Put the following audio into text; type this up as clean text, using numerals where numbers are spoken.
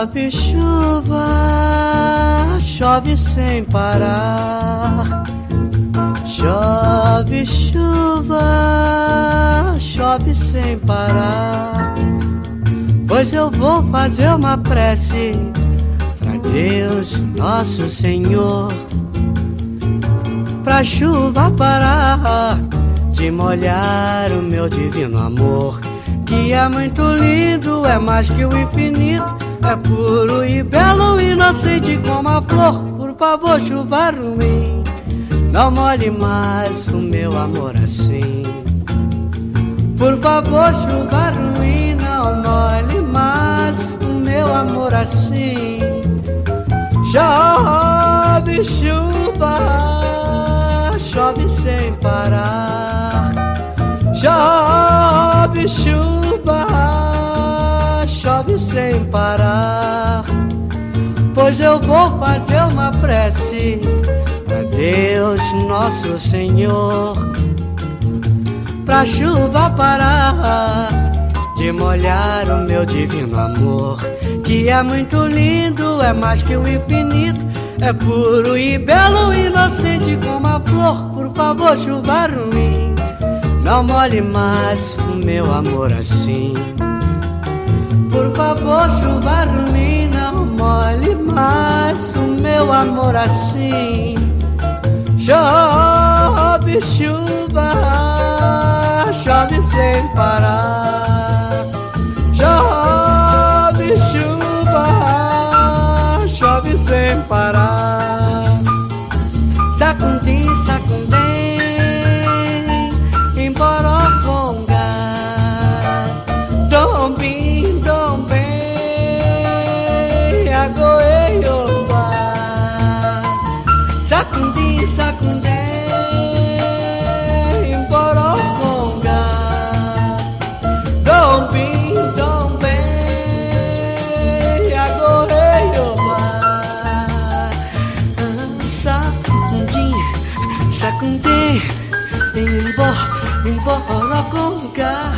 Chove chuva, chove sem parar. Chove chuva, chove sem parar. Pois eu vou fazer uma prece pra Deus Nosso Senhor, pra chuva parar de molhar o meu divino amor, que é muito lindo, é mais que o infinito, é puro e belo, inocente como a flor. Por favor, chuva ruim, não molhe mais o meu amor assim. Por favor, chuva ruim, não molhe mais o meu amor assim. Chove chuva, chove sem parar. Chove chuva, chove sem parar. Pois eu vou fazer uma prece pra Deus Nosso Senhor, pra chuva parar de molhar o meu divino amor, que é muito lindo, é mais que o infinito, é puro e belo, inocente como a flor. Por favor, chuva ruim, não molhe mais o meu amor assim. Por favor, chuva ruim, não molhe mais o meu amor assim. Chove chuva, chove sem parar. Chove chuva, chove sem parar. Sacundim, sacundem, emboroconga. Dombim, dombem, agoeiomba. Sacundim, sacundem, emboroconga. Dombim, dombem, agoeiomba. Sacundim, emboroconga.